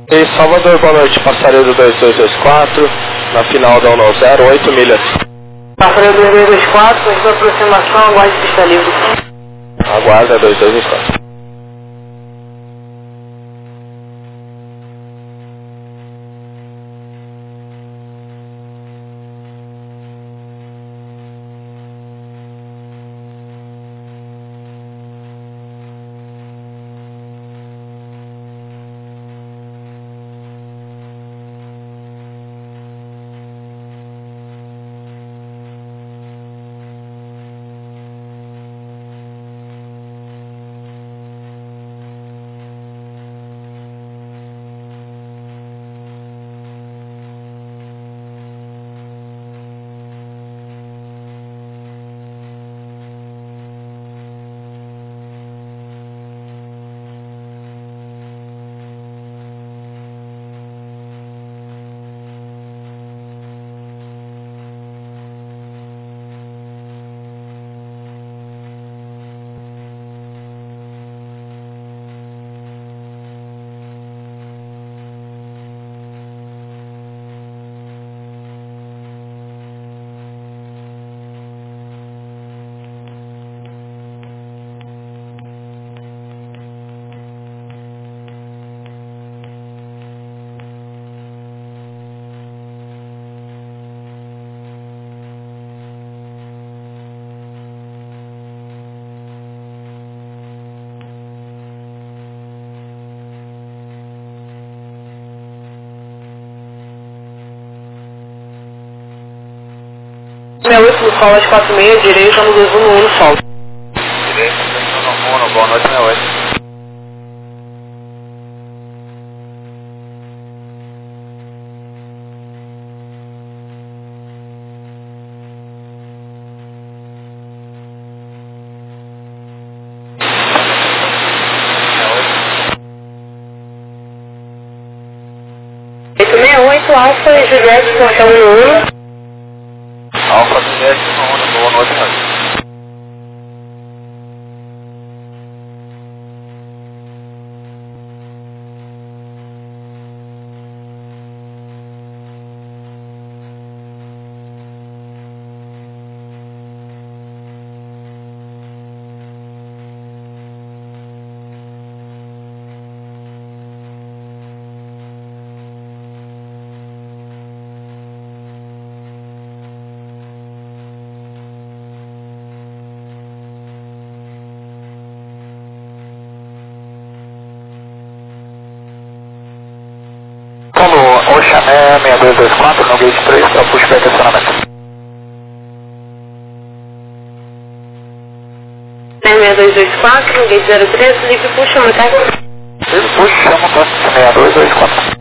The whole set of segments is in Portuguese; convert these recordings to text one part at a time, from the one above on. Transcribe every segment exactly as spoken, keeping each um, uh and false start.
E Salvador, boa noite, passaredo dois dois dois quatro, na final da um zero, oito milhas. Passaredo dois dois dois quatro, com aproximação, aguarde pista livre. Aguarda dois dois dois quatro. sessenta e oito no sol, às quatro e meia, direita no dois um um no sol. Direita, no um, boa noite, sessenta e oito. oito sessenta e oito, Alfa e Juliette, portão um um. Alfa Juliette, um, boa noite, noite. Paulo, Oxané seis dois dois quatro, no gate três, para pushback acionamento. seis dois dois quatro, gate zero três, livre puxa, montar. Ele puxa, chama o seis dois dois quatro.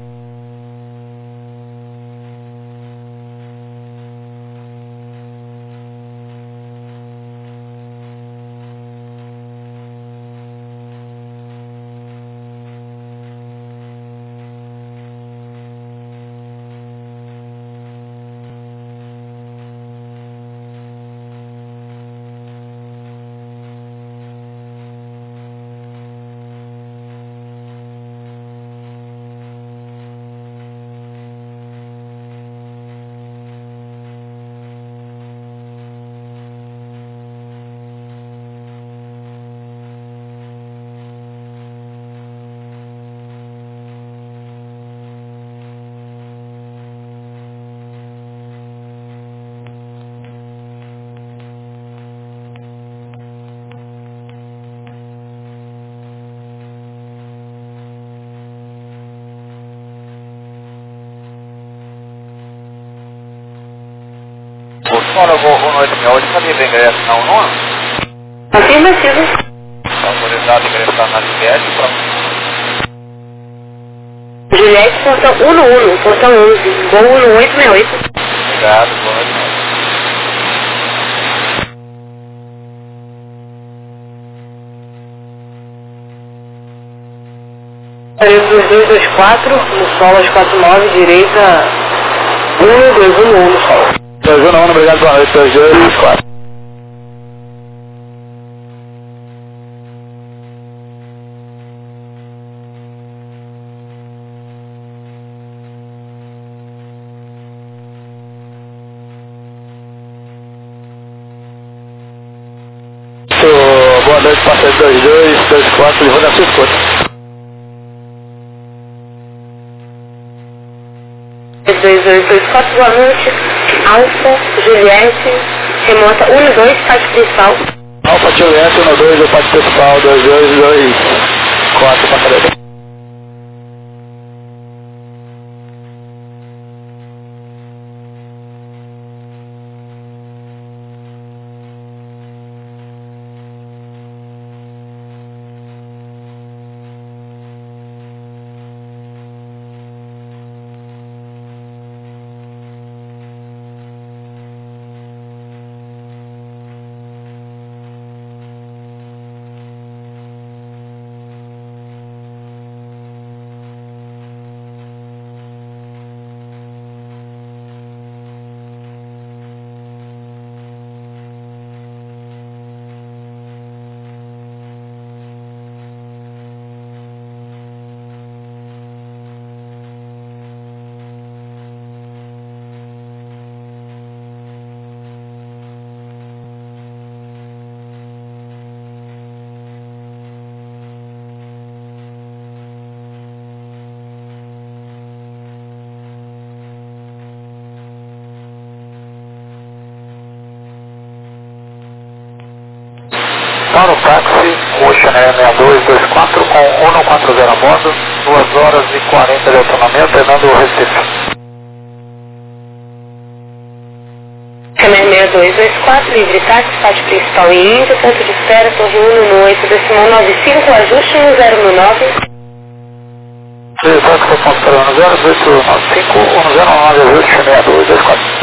Senhora, boa noite, minha hoje sabia de ingresso na um um? Afirmativo. Autorizado a ingressar na Juliette para... Juliette, portão um um, portão onze, voo um oito seis oito. Obrigado, boa noite. dois dois dois quatro, no sol às quatro e nove, direita um dois um um no sol. dois um um, obrigado, boa noite, dois dois dois quatro. boa noite, passageiro dois dois, dois quatro, levando a sua escuta. dois dois dois quatro, boa noite, Alfa, Juliette, remota um dois, parte principal. Alfa, Juliette, um dois, parte principal, dois dois dois quatro, passageiro. Para o táxi, Ocean Air seis dois dois quatro com um um quatro zero a bordo, duas horas e quarenta de autonomia, Fernando Recife. Canal seis dois dois quatro, livre táxi, parte principal em Índia, ponto de espera, Torre um no oito, decimal nove cinco, ajuste no zero no nove. Livre táxi, ponto zero no zero, oito nove cinco, um zero nove, ajuste seis dois dois quatro.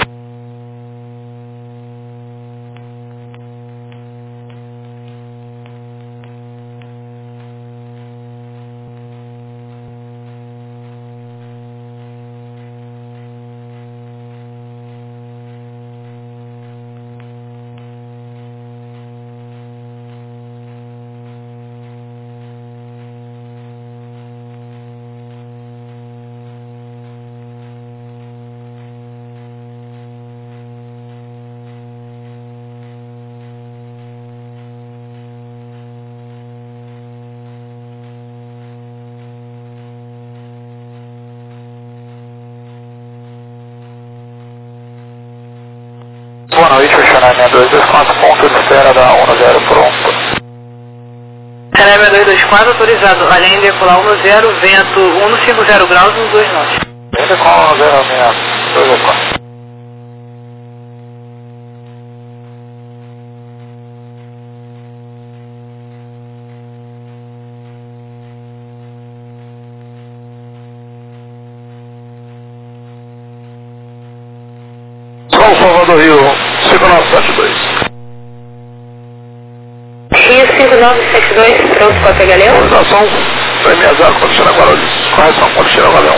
Boa noite, Ocean Air seis dois dois quatro, ponto de espera da um zero pronto. Canal seis dois dois quatro, autorizado, além de decolar um zero, vento um cinco zero graus, um dois nove. Vento com um zero seis dois dois quatro. São Salvador Rio, cinco nove sete dois. Rio cinco nove sete dois, pronto para pegar Leão. Autorização, M zero, quando chegar Guarulhos. Correção, quando chegar Galeão.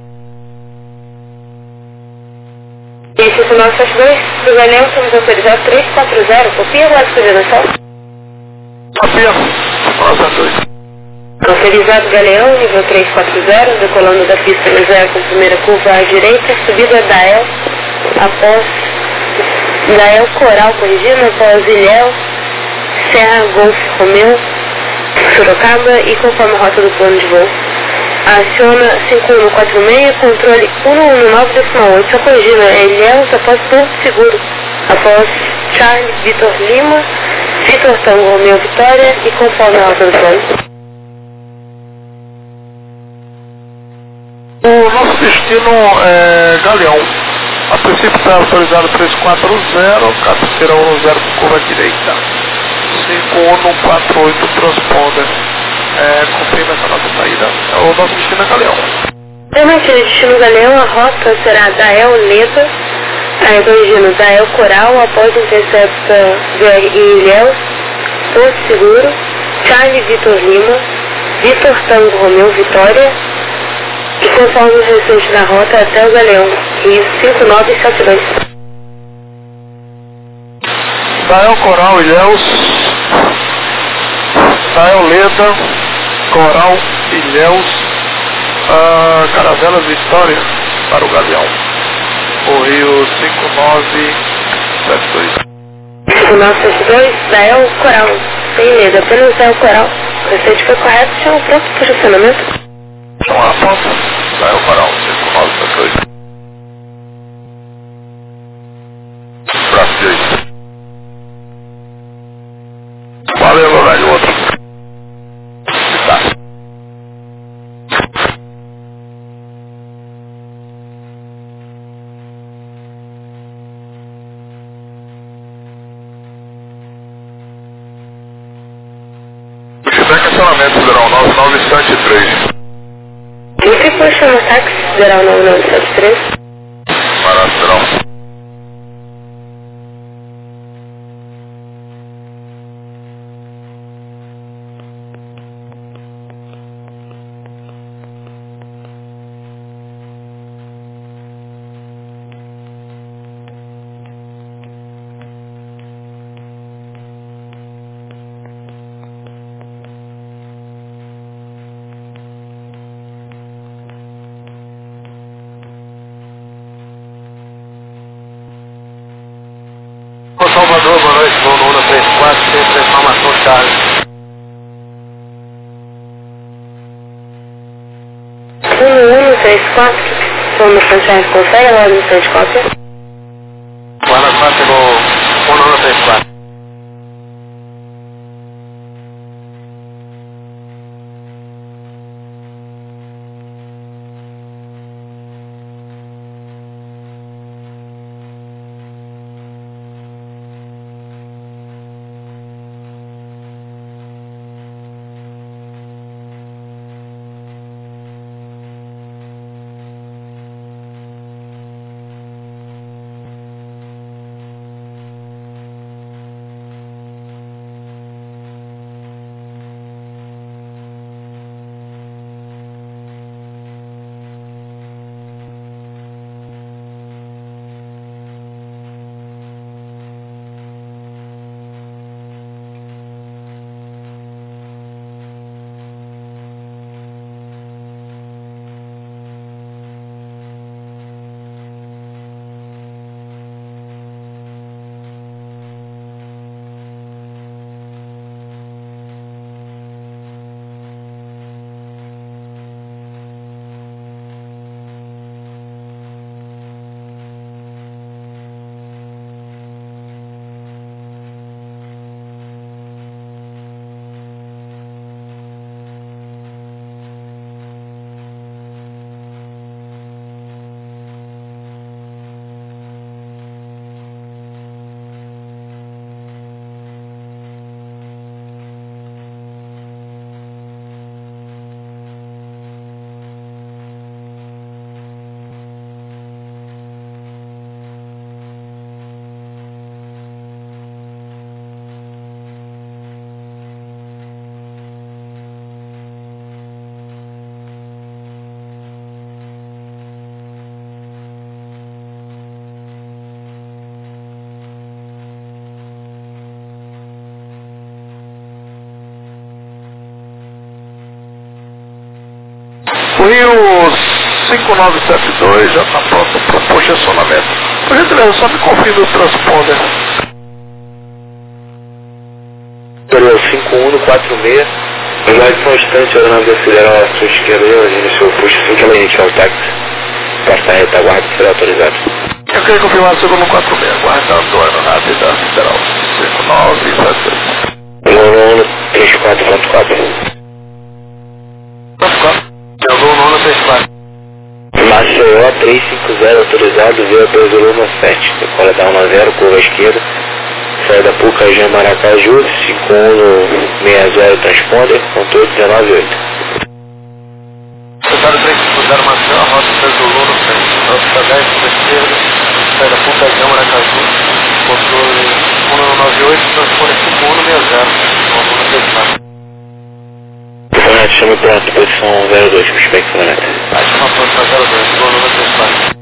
Rio cinco nove sete dois, do Galeão, estamos autorizados três quatro zero, copia ou coordenação? Copia, cinco nove sete dois. Autorizado Galeão, nível três quatro zero, decolando da pista no zero com primeira curva à direita, subida da El, após da El Coral, corrigindo, após Ilhéu, Serra Golf Romeu, Sorocaba e conforme a rota do plano de voo. Aciona cinco um quatro seis, controle um um nove decimal oito, só corrigindo, é Ilhéus após Porto Seguro, após Charlie Vitor Lima, Vitor Tango Romeu Vitória e conforme a rota do plano. O nosso destino é Galeão. A princípio está autorizado três quatro zero, cabeceira um zero, curva direita. cinco um quatro oito transponder. É, confirma essa nossa saída. O nosso destino é Galeão. Realmente, o destino Galeão, a rota será da El Leda, aí corrigindo, da El Coral, após intercepta em Ilhéus, Porto Seguro, Charlie Vitor Lima, Vitor Tango Romeu Vitória, e conforme o restante da rota até o Galeão, Rio cinco nove sete dois. Dael Coral Ilhéus, Dael Leda, Coral Ilhéus, uh, Caravelas Vitória para o Galeão. O Rio cinco nove sete dois. cinco nove sete dois, Dael Coral. Sem medo, apenas é o coral. O restante foi correto, chama pronto para o estacionamento. Chama a ponta, vai o coral, cinco nove sete oito. Braço direito. Valeu, Lorraine, outro. Tá. Feedback acionamento, Federal nove nove sete três. Entre por chamar táxi, Federal nove nove sete três. Barato, Federal. Salvador, boa noite, voo no um três quatro, sempre informação Charles. um um três quatro, informação Charles, confere a ordem de cópia. Guarda chegou um um três quatro. O Rio cinco nove sete dois já está pronto para o posicionamento. Por gentileza, só me confirme o transponder. Federal cinco um quatro seis. Aguarde só um instante, aeronave da Federal à sua esquerda, eu iniciou o puxo assim que ela iniciar o táxi. Passa a retaguarda, será autorizado. Eu queria confirmar o segundo quatro seis, aguardando a aeronave da Federal cinco nove sete dois. um um três quatro ponto quatro. Eu vou no um três quatro. Maceió três cinco zero autorizado, via dois volume sete. Decola da um zero, curva esquerda. Sai da Pucajã Maracaju, cinco um seis zero transponder, controle dezenove oito. Secretário três cinco zero Maceió, rota três volume sete. Rota dez, curva esquerda. Sai da Pucajã Maracaju, controle um nove oito, transponder cinco um seis zero. um três quatro. Sonete, chame pronto, posição zero dois, respeito Sonete. Acho uma posição zero dois, volume três quatro.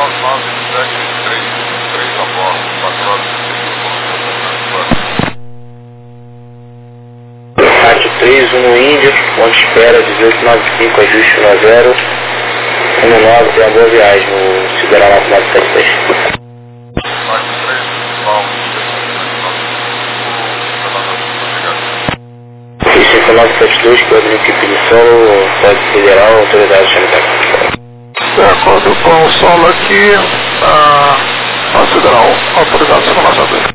nove nove sete três três a bordo, quatro horas e Rádio três, um no Índio, ponto espera dezoito noventa e cinco, ajuste um a zero, um nove, tenha boa viagem no Sideral nove nove sete três. Rádio três, Paulo, cinco nove sete dois, Pedro Equipe de Solo, Pode Federal, Autoridade Sanitária. De acordo com o solo aqui, a, a Federal, Autoridade Sanitária.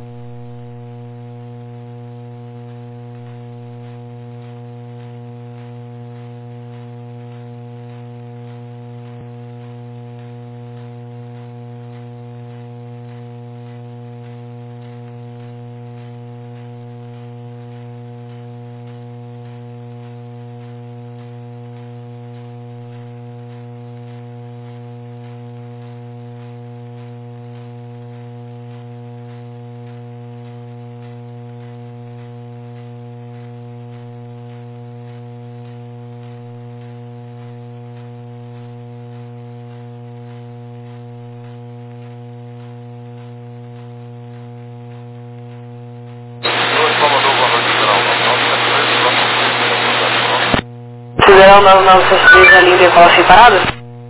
Federal nove nove sete três, a linha decola sem parada?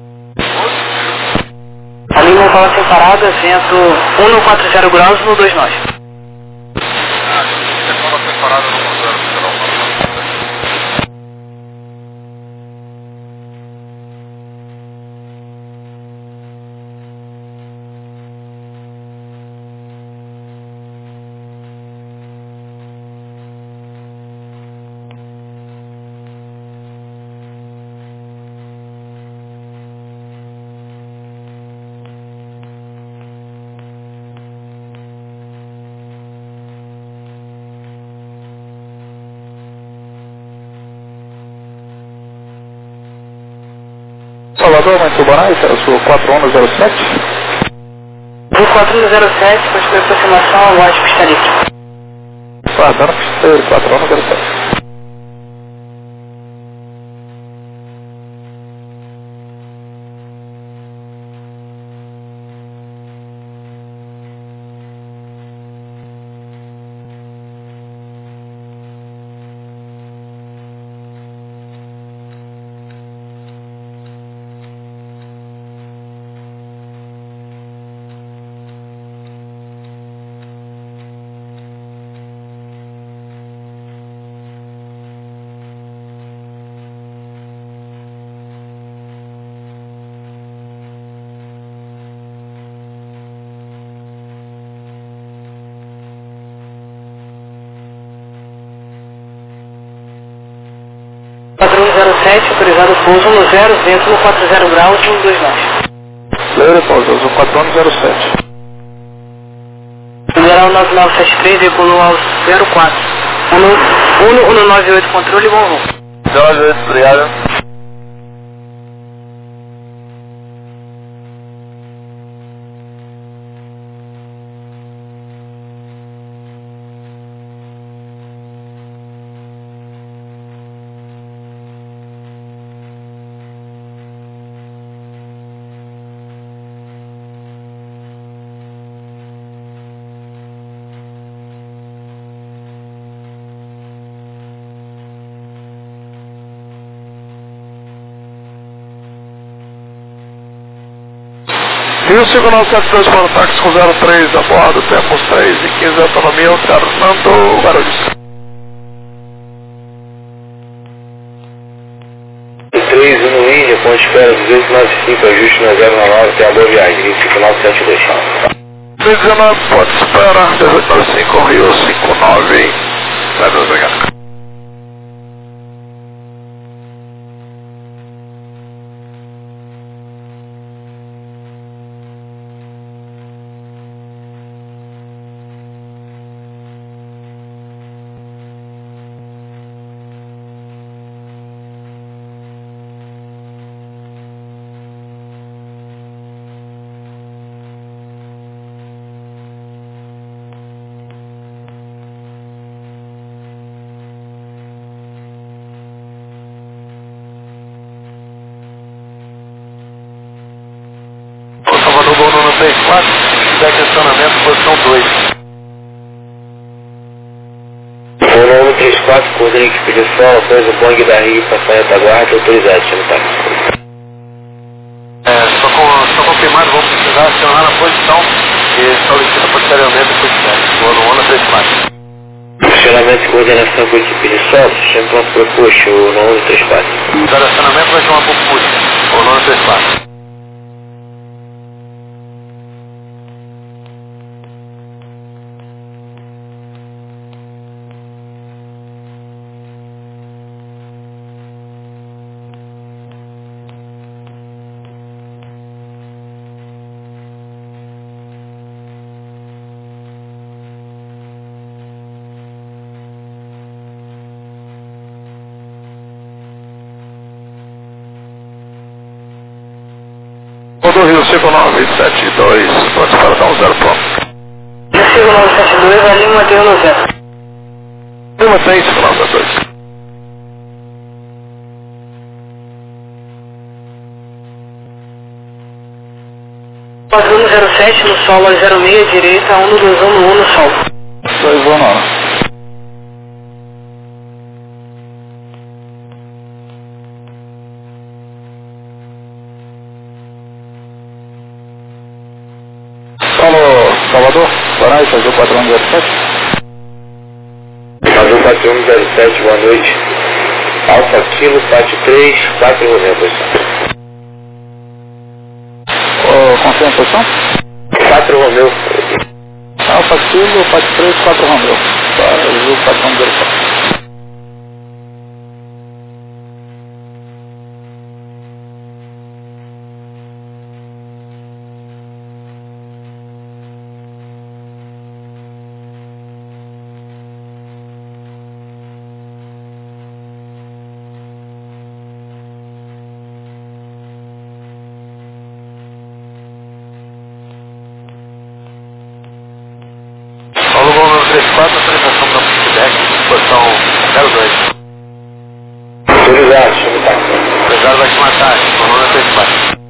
A linha decola sem parada, vento um no quatro zero graus no dois nove. Decola sem parada no zero, Federal. Salvador, mas Tubarão, esse é o seu quatro um zero sete? O quatro um zero sete, continua a aproximação ao White Pistarique. Guardando pisteiro, quatro um zero sete. quatro um zero sete, autorizado pouso no zero, vento no quatro zero graus no dois nove. Leira, pouso, quatro um zero sete. Federal nove nove sete três, decolou ao zero quatro. um no nove oito, controle, bom voo. nove oito, obrigado. Rio cinco nove sete dois para o táxi com zero três a bordo, temos três e quinze autonomia, alternando Guarulhos. três, um no Índia, ponto espera duzentos e noventa e cinco, ajuste no zero nove, tenha boa viagem, Rio cinco nove sete dois. Rio dezenove, pode esperar, dezoito noventa e cinco, Rio cinco nove, vai dois, obrigado. três quatro, segue acionamento, posição dois. Voo no um três quatro, coordenei equipe de solo, após o bong da Rio, passar a retaguarda, autorizado, chama táxi. É, só, com, só confirmado, vamos precisar acionar na posição e solicita posteriormente o pushback. Voo no um três quatro. Funcionamento e coordenação com a equipe de solo, chama pronto para push, o no um três quatro. Direcionamento vai chamar por push, voo no um três quatro. Do Rio cinco nove sete dois, pode para dar um zero ponto. cinco nove sete dois, a Lima tem um zero. Lima tem cinco nove sete dois. Patrulha zero sete no solo, zero seis, direita, um dois um no um no solo. dois um nove. Solo, Salvador, Moraes, Azul quatro um zero sete. Azul quatro um zero sete, boa noite. Alfa Kilo, quatro três, quatro Romeu, posição. Oh, confirma a posição? quatro Romeu. Alfa Kilo, quatro três, quatro Romeu. Azul quatro um zero sete. Paulo Gomes três quatro, autorização para pushback, posição zero dois. Autorizado, chama táxi. Pesado vai te matar, Paulo três quatro.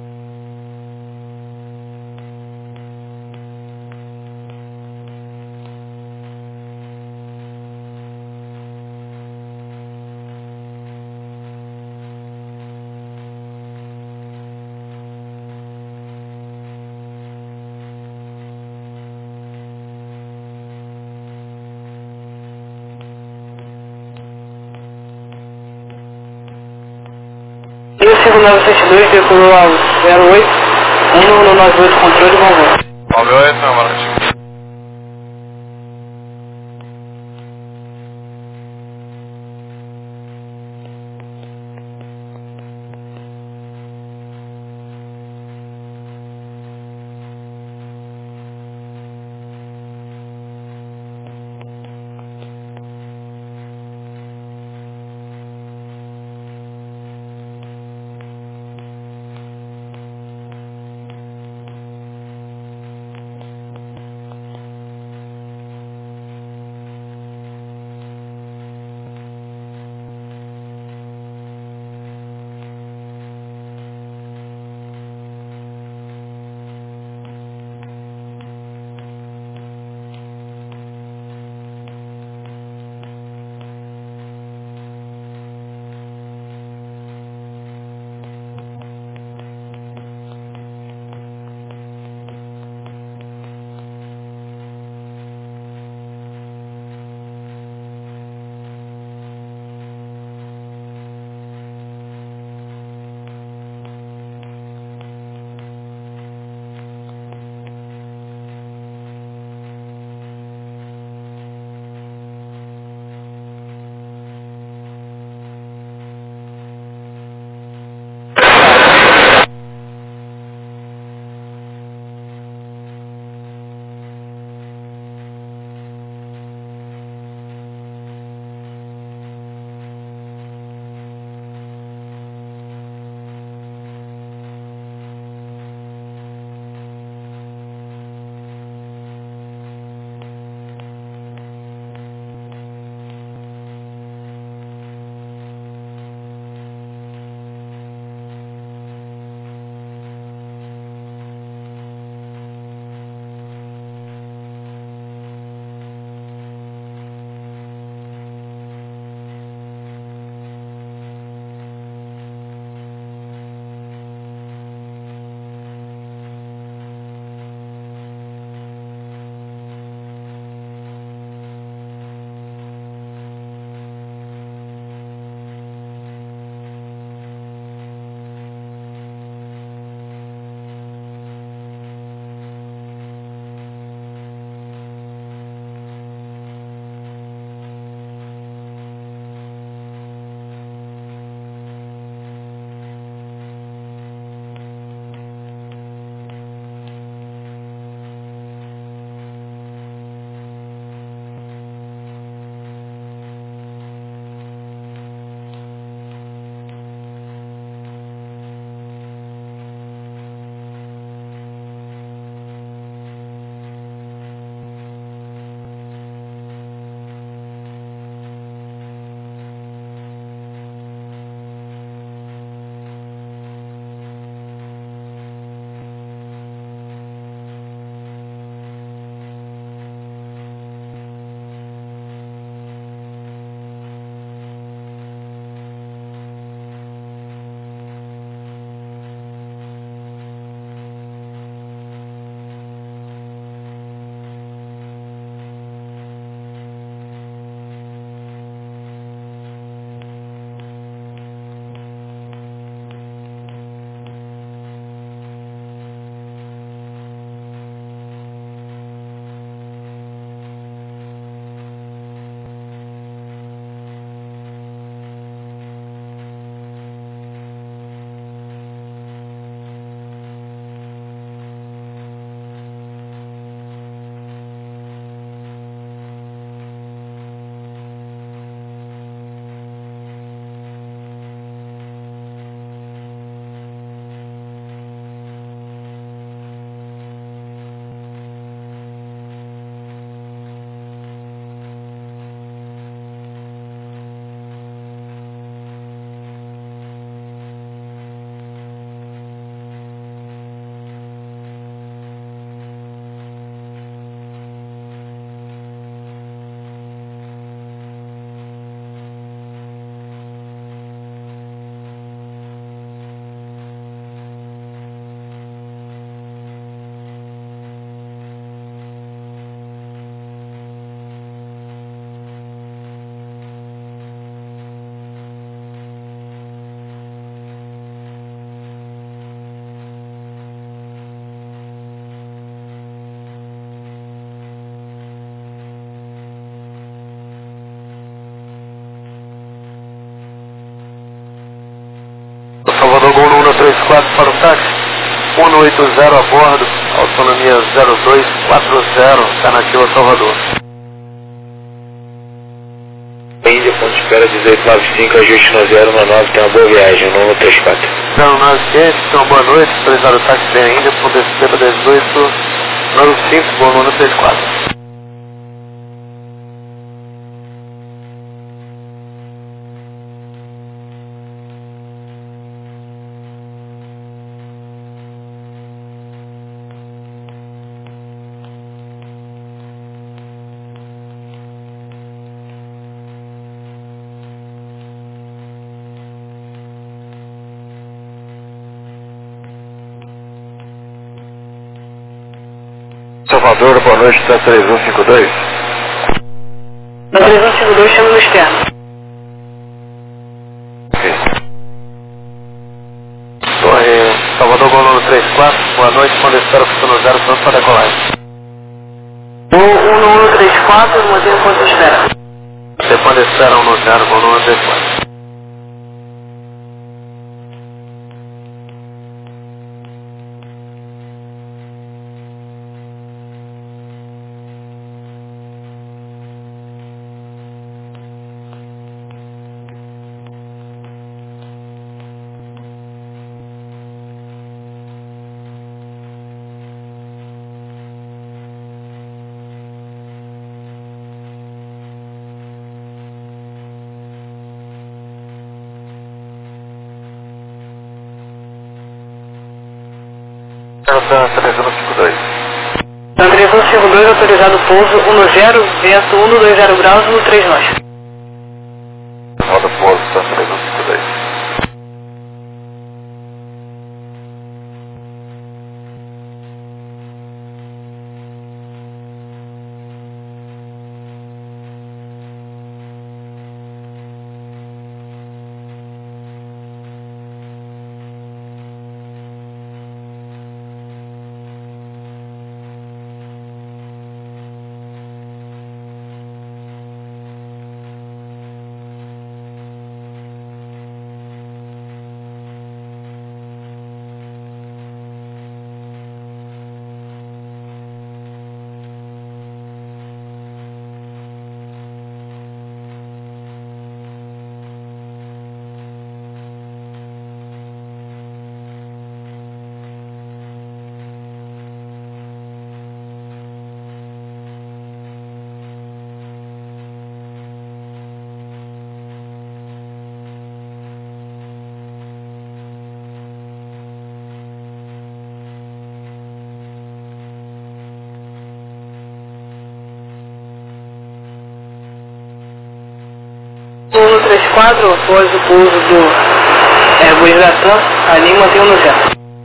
E o cinco nove sete dois decolou ao zero oito, um no nove oito, controle, vamos ver. nove oito, não, Maraty. três quatro para o táxi, um um oito zero a bordo, autonomia zero dois quatro zero, alternativa Salvador. Índia, ponto de espera dezoito noventa e cinco, ajuste no zero um nove, tenha uma boa viagem, um um três quatro. zero nove quinhentos, então boa noite, autorizado o táxi da Índia, ponto de espera dezoito noventa e cinco, bom número três quatro. Salvador, boa noite, está três um cinco dois. Na três um cinco dois, chama no externo. Ok. Torre Salvador, bom número três quatro, boa noite, quando espero que estou no zero, pronto para decolagem. O um um três quatro, mantém o ponto de espera. Você pode esperar um no zero, bom número três quatro. três um cinco dois. Na três um cinco dois, autorizado o pouso um zero, vento um dois zero graus, um três nós. Roda pouso, está três um cinco dois. um um três quatro, após o pouso do Airbus Latam, ali mantém o no zero.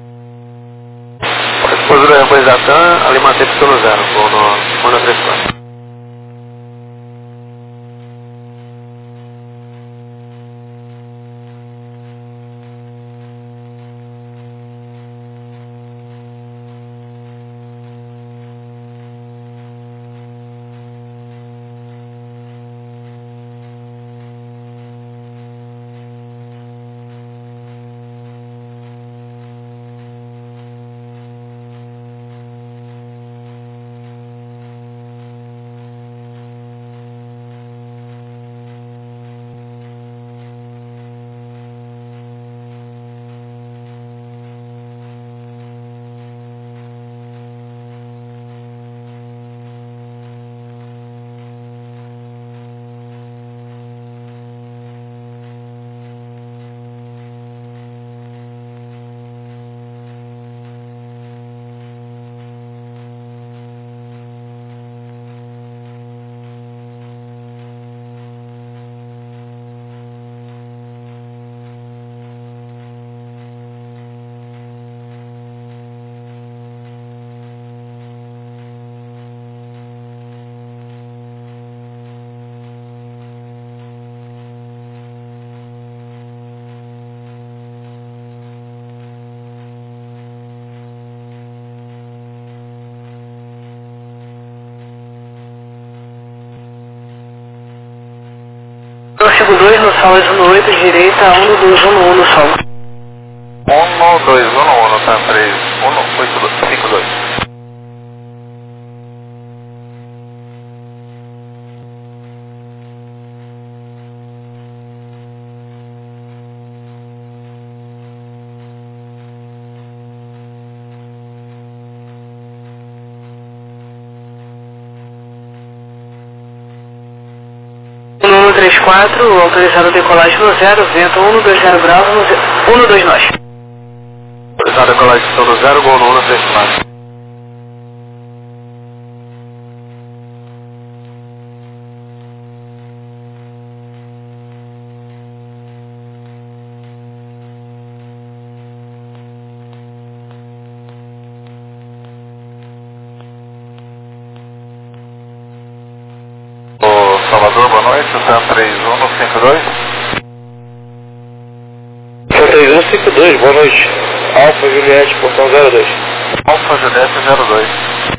Pouso do Airbus Latam, ali mantém o no zero, bom número três quatro. dois no sol, um no oito, direita, um no dois, um no um no sol. um um dois um um, tá três um oito cinco dois. um três quatro, autorizado decolagem no zero, vento um dois zero Bravo, um dois nós. Autorizado decolagem no zero, gol no um três quatro. Salvador, boa noite, Sam três um cinco dois. Sam três um cinco dois, boa noite. Alfa Juliette, portão zero dois. Alfa Juliette zero dois.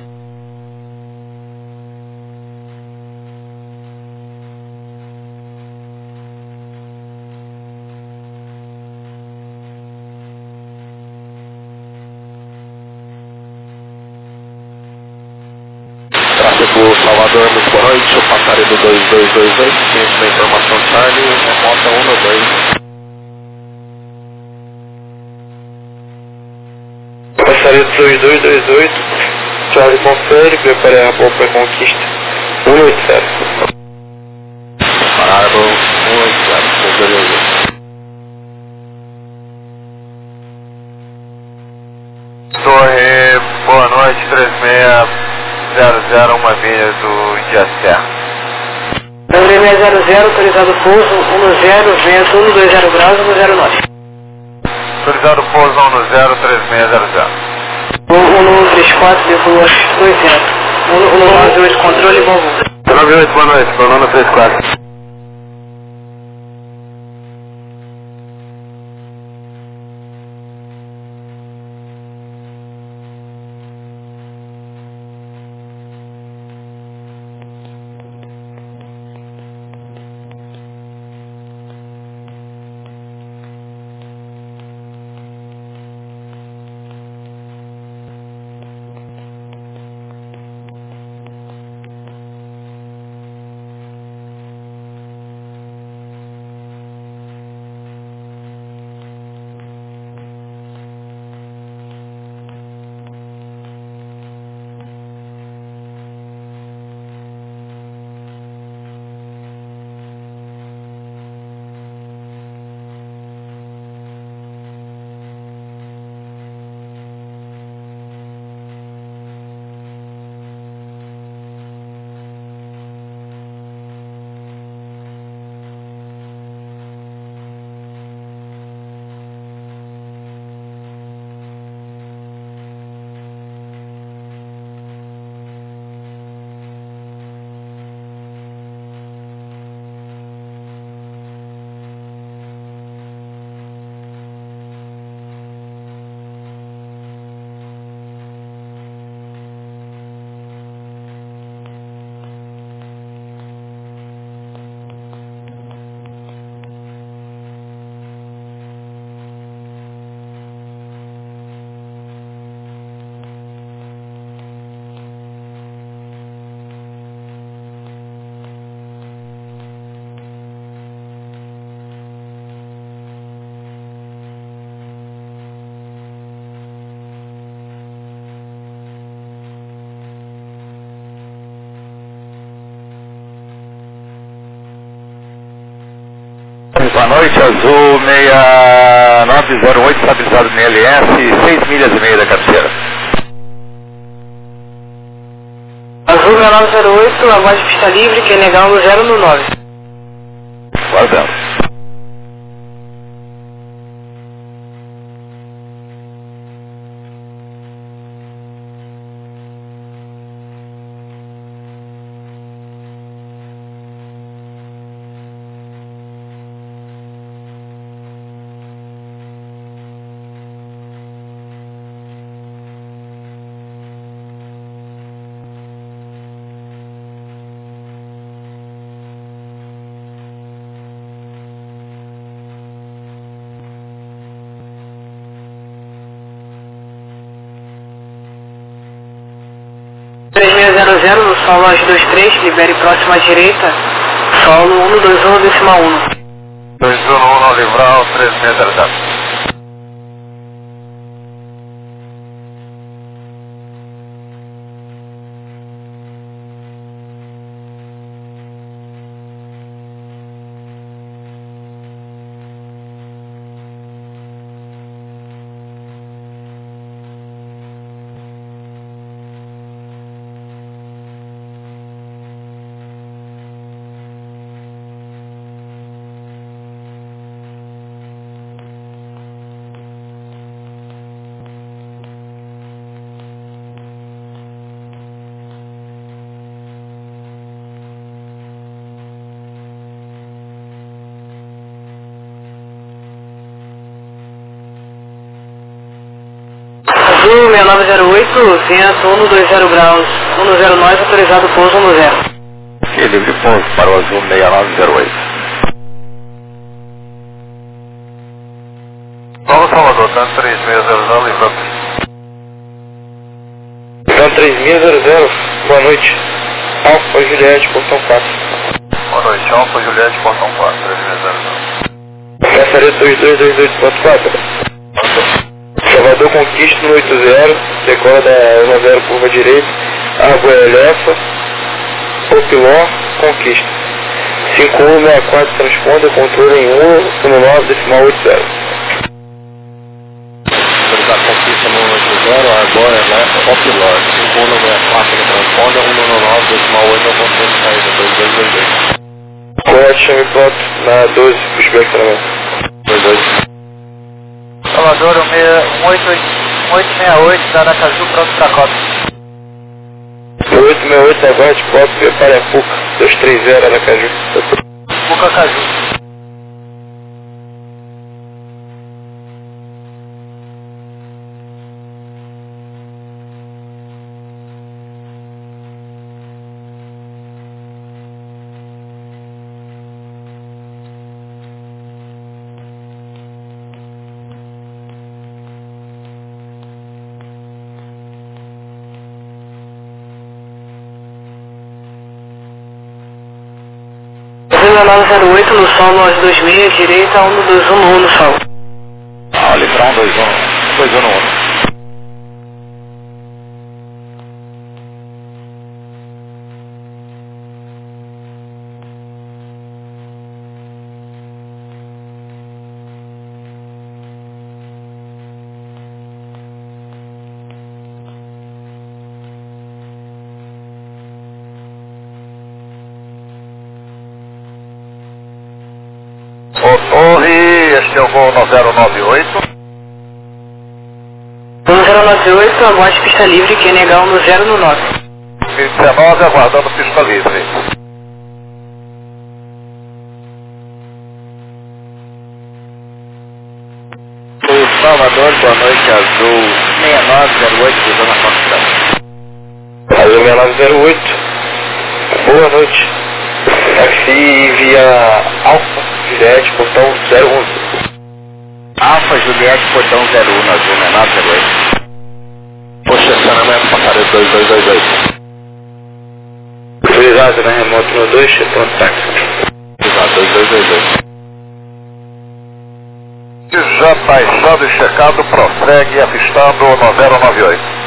Tráfego Salvador, muito boa noite, o passarinho dois dois dois dois, ciente da informação Charlie, remota um no dois. Passarinho dois dois dois oito, Charlie confere, prepare a bomba e conquista um oito zero. Parado um oito zero, beleza. Torre, boa noite, três seis zero zero, uma milha do Indiacé. três seis zero zero, autorizado pouso, um zero, vento um dois zero graus, um zero nove. Autorizado pouso um zero, três seis zero zero. um três quatro, decolou dois zero. um nove oito, controle, bom voo. nove oito, boa noite, Coluna três quatro. Boa noite, Azul seis nove zero oito, estabilizado no L S, seis milhas e meia da cabeceira. Azul seis nove zero oito, a voz de pista livre, que é legal no zero no nove. Guardamos. solo loja dois três, libere próximo à direita, solo um dois um decimal um. dois um um, livral, três seis zero zero. Azul seis nove zero oito, vento um dois zero graus, um zero nove, autorizado pouso um zero. E livre pouso para o Azul seis nove zero oito. Vamos, Salvador, tanto três seis zero zero, livre. Então três seis zero zero, boa noite. Alfa Juliette, portão quatro. Boa noite, Alfa Juliette, portão quatro, três seis zero zero. Passaredo dois dois dois dois ponto quatro. Salvador Conquista no oito zero, decola da um zero curva direita, Água Elefa, Popiló, Conquista. cinco um seis quatro transponder, controle em um, um nove, decimal oito zero. Autorizado Conquista no oito zero, agora Elefa, Popiló, cinco um seis quatro transponder, um nove, decimal oito, ao controle de saída, dois dois dois dois. Corte, chame pronto na doze, pushback também. dois dois. Salvador, um oito seis oito, da Aracaju, pronto para Copa. oito seis oito, agora de Copa, prepare a Puca, dois três zero, Aracaju. Puca Caju. seis nove zero oito no solo, loja dois seis, direita um dois um um no solo. Ah, livrão dois um, dois um um. Ô Torre, este é o voo zero nove oito. um zero nove oito, aguarde pista livre, quem negar um zero no nove. mil e dezenove, aguardando pista livre. O Salvador, boa noite, Azul seis nove zero oito, cruzando a Conquista. Azul seis nove zero oito, boa noite. Taxi via Alfa Juliette, portão zero um. Alfa Juliette, portão zero um, Azul seis nove zero oito. Poxa, estacionamento, passaredo dois dois dois dois. Autorizado na remoto no dois, pronto táxi. Exato, dois dois dois dois. Já baixado e checado, prossegue avistando no zero nove oito.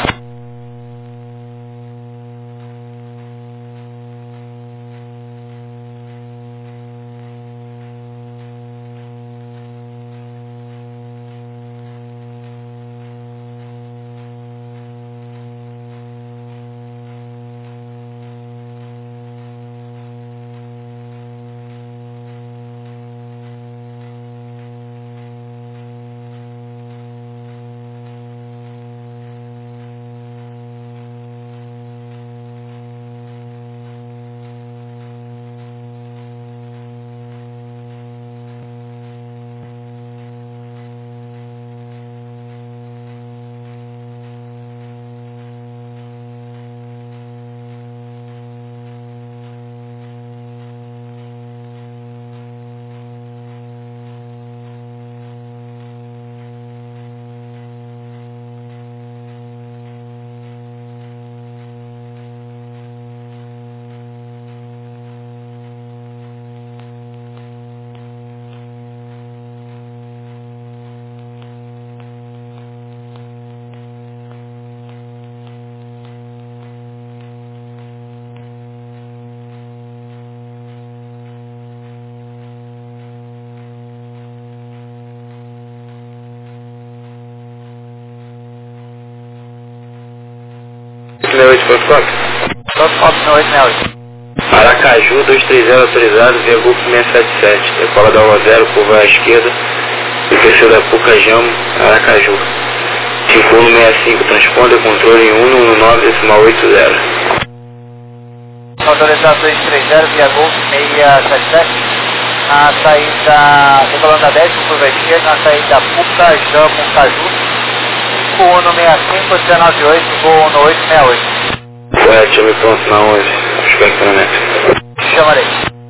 sessenta e oito, Fotocop. Fotocop sessenta e oito, sessenta e oito. Aracaju, dois três zero autorizado, via Golf seiscentos e setenta e sete. Decola da U zero, curva à esquerda. E terceiro da Pucajamo, Aracaju. cinco um seis cinco, transponder controle em um um nove decimal oito zero. Autorizado dois três zero, via Golf seiscentos e setenta e sete. Na saída, decolando da dez, curva à esquerda, na saída Pucajamo, Caju. cinco um seis cinco, dezenove oito, voo no oito seis oito. Correto, chame pronto na onze, espectramento. Chamarei.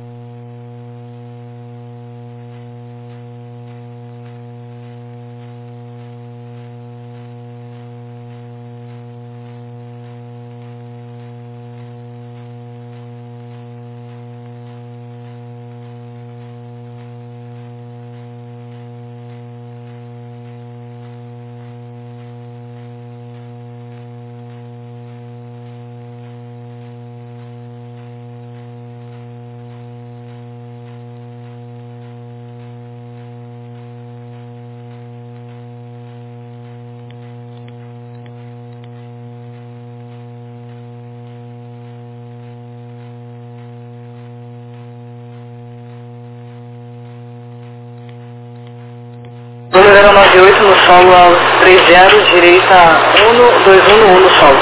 Número zero nove oito no solo ao três zero, direita um dois um no um no solo.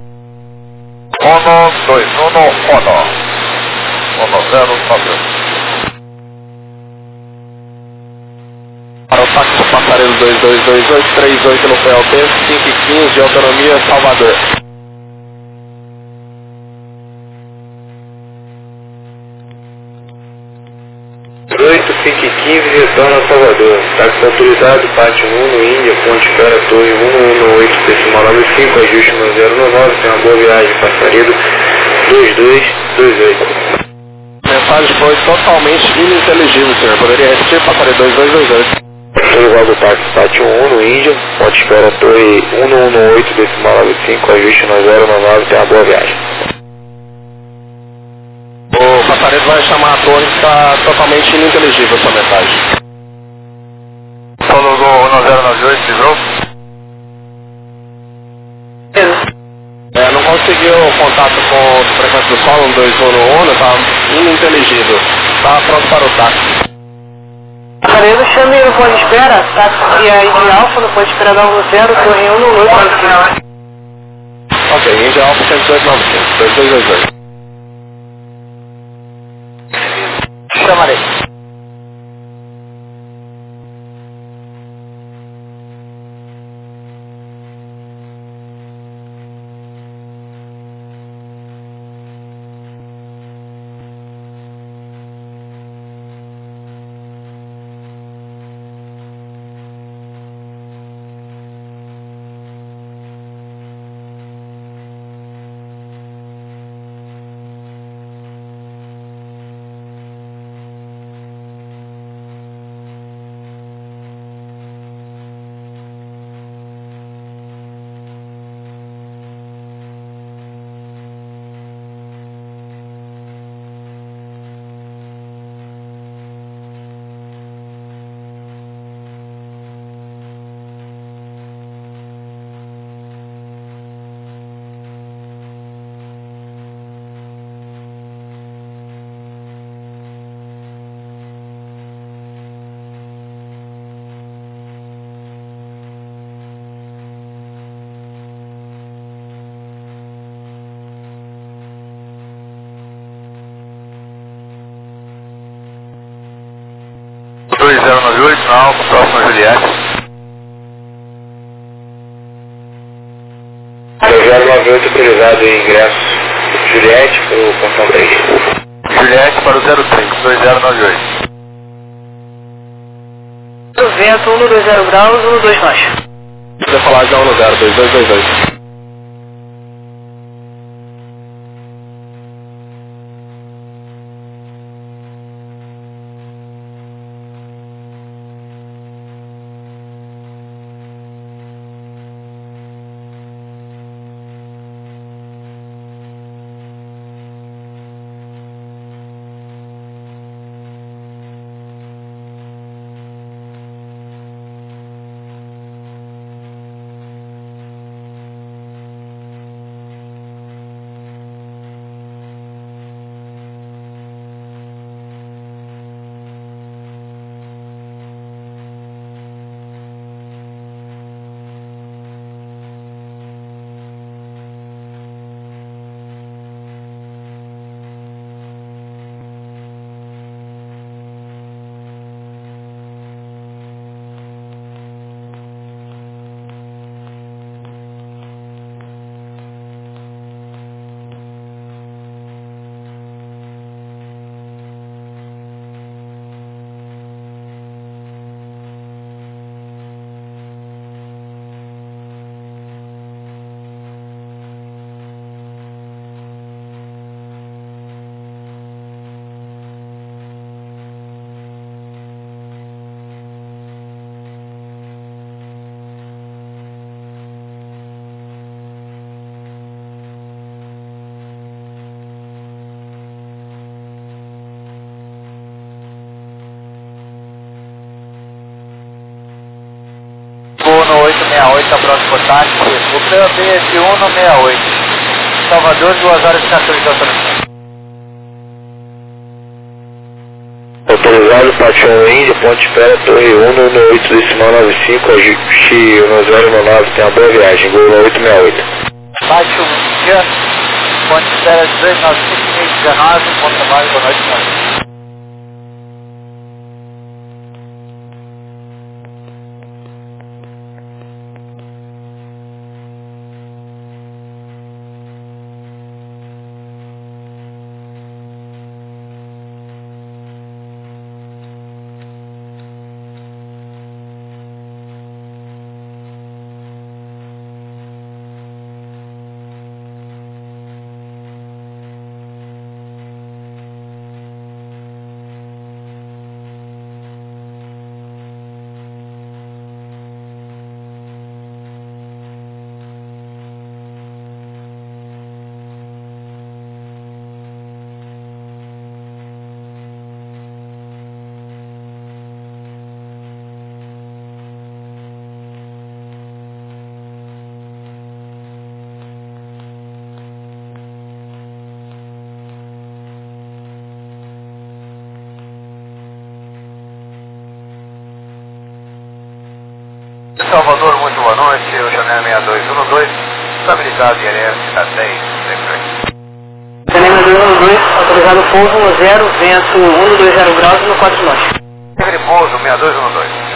um dois um no Ono. Ono zero nove oito. Para o táxi Passarelo dois dois dois oito três oito no P L P, cinco e quinze de autonomia, Salvador. oito, cinco e quinze, retorno a Salvador. Táxi autorizado, parte um no Índia, ponte Espera, torre um um oito, decimal nove cinco, ajuste no zero nove, tem uma boa viagem, Passarelo dois dois dois oito. A mensagem foi totalmente ininteligível, senhor. Poderia repetir, Passarelo dois dois dois oito. Autorizado do táxi, parte um no Índia, ponte Espera, torre um um oito, decimal nove cinco, ajuste no zero nove, tem uma boa viagem. O Passarelo vai chamar a torre, está totalmente ininteligível essa mensagem. Solo do um zero nove oito, livrou? É, não conseguiu contato com o frequência do solo, um dois um no Ono, tá ininteligível. Tá pronto para o táxi. Passarelo, chame no ponto de espera, táxi e aí de Alfa no ponto de espera da um zero, torre um no oito nove cinco. Ok, Índia Alfa cento e oito nove cinco, dois dois dois dois. Chamarei. dois zero nove oito, na Alfa, próximo a Juliette. dois zero nove oito autorizado em ingresso. Juliette para o Pontão três. Juliette para o zero três, dois zero nove oito. Vento um no dois zero graus, um no dois nós. Você falar já um no zero, dois dois dois dois. sessenta e oito, a próximo táxi, o P B S um no sessenta e oito. Salvador, duas horas e quatorze de autorização. Autorizado, Paixão Índia, ponte espera, Torre um no oito decimal noventa e cinco, ajuste um zero um nove, tenha boa viagem, Gol oito sessenta e oito. Baixo Índia, ponte espera dezoito nove cinco dezenove, bom trabalho, boa noite, boa noite. Salvador, muito boa noite, o Janela seis dois um dois, estabilidade I R S a dez, sempre. Janela seis dois um dois, autorizado pouso no zero, vento um dois zero graus no quatro norte. Livre pouso, seis dois um dois.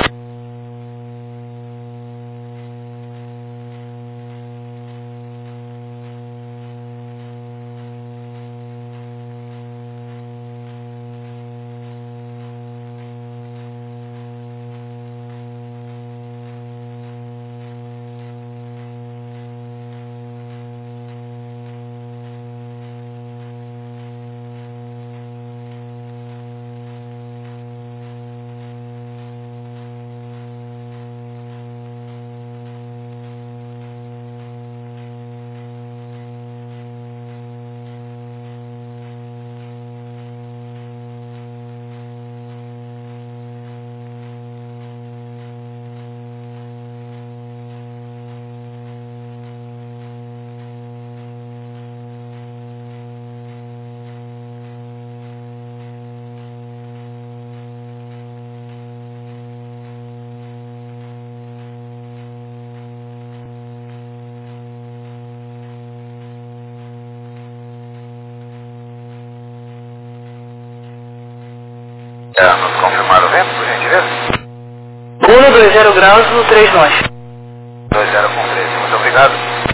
É, nos confirmar o vento, por gentileza? um dois zero graus no três norte. dois zero com treze, muito obrigado.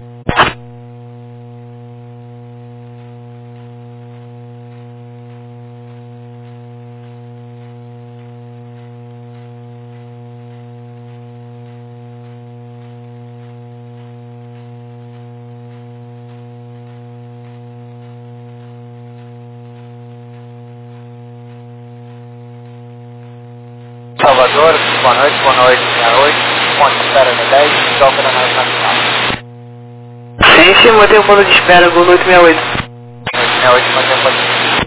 Salvador, boa noite, boa noite, sessenta e oito, ponte espera no dez, toca na nossa capital. Ciência, mantém o ponto de espera, Gol oito sessenta e oito. sessenta e oito, mantém o ponto de espera.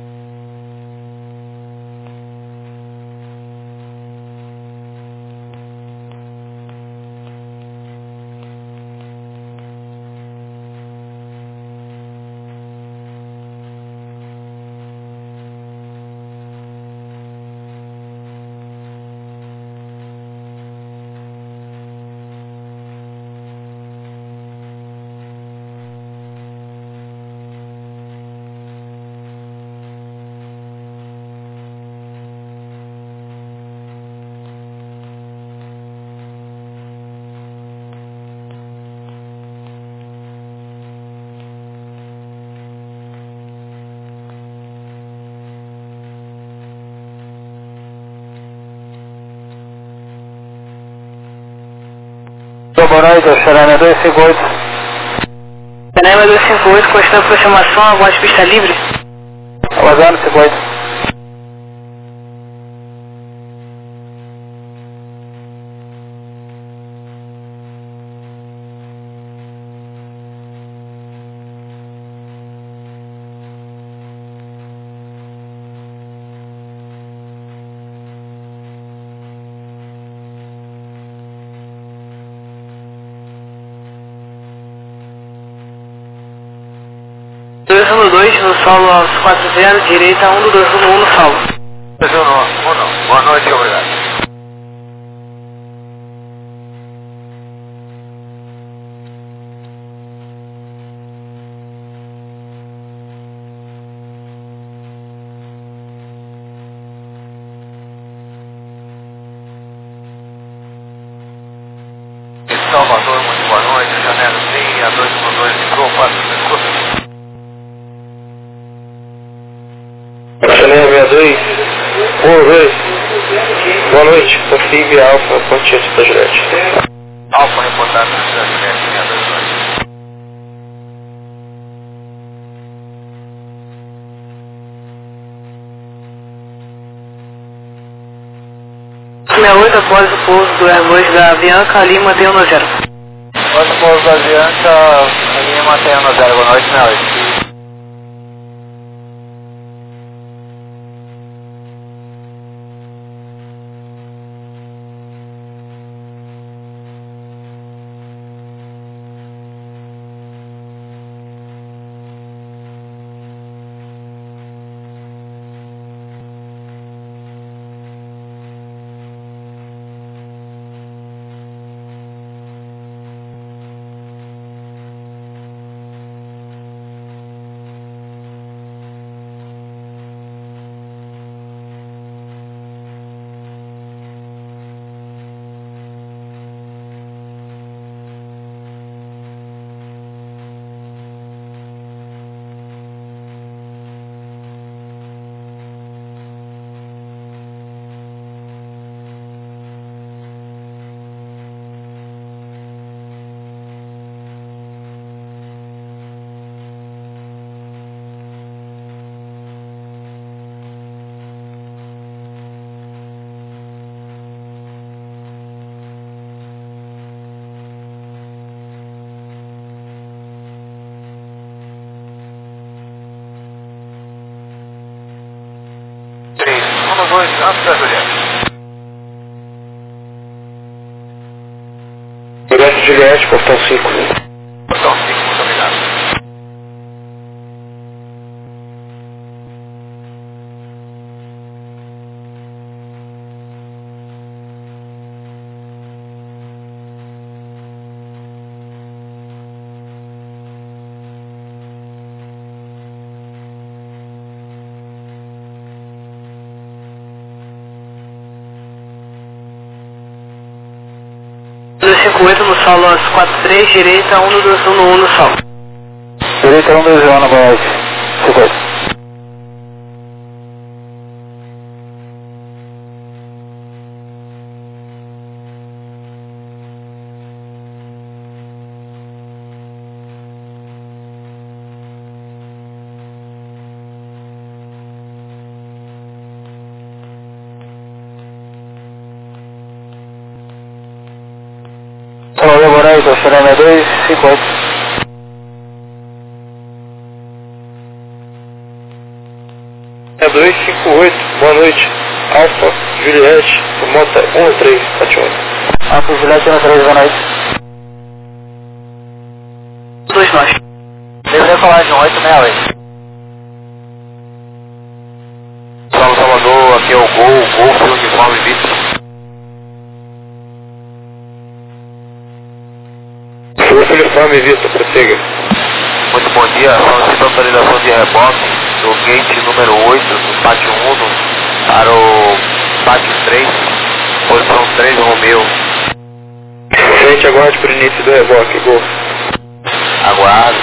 Boa noite, Janela dois cinco oito. Janela dois cinco oito, constante aproximação, aguarde pista livre. Aguardando, cinco oito. um dois no solo aos quatro zero, direita um dois um um no solo. dois um um, boa noite, obrigado. Salvador, muito boa noite, janela sim, a dois um dois, ligou, quatro, escuta. Janela sessenta e dois, um dois, boa noite, confirme Alfa, Ponte da Juliette. Alfa reportado na Juliette, sessenta e dois. sessenta e oito após o pouso do Airbus da Avianca, Lima tem um no zero. Após o pouso da Avianca, Lima tem um no zero, boa noite, sessenta e oito. dois, antes da Juliette. Juliette, Juliette, portão cinco. Portão cinco, muito obrigado. dois cinco oito no solo aos quatro três, direita um dois um um no solo. Direita um dois um, boa noite. cinco oito. Olá, boa noite, sessenta e dois, cinco oito. É dois cinco oito, boa noite. Alfa, Juliette, Mota um três, sete oito. Alfa, Juliette um três, boa noite. dois nove. Deveria falar de um oito seis oito. Salve Salvador, aqui é o Gol, Golf Uniforme Vitor. Golf Uniforme Vitor, prossiga. Muito bom dia, solicito autorização de reboque do gate número oito, do pátio um, para o pátio três, posição três, Romeu. Frente, aguarde para o início do reboque, Golf. Aguardo.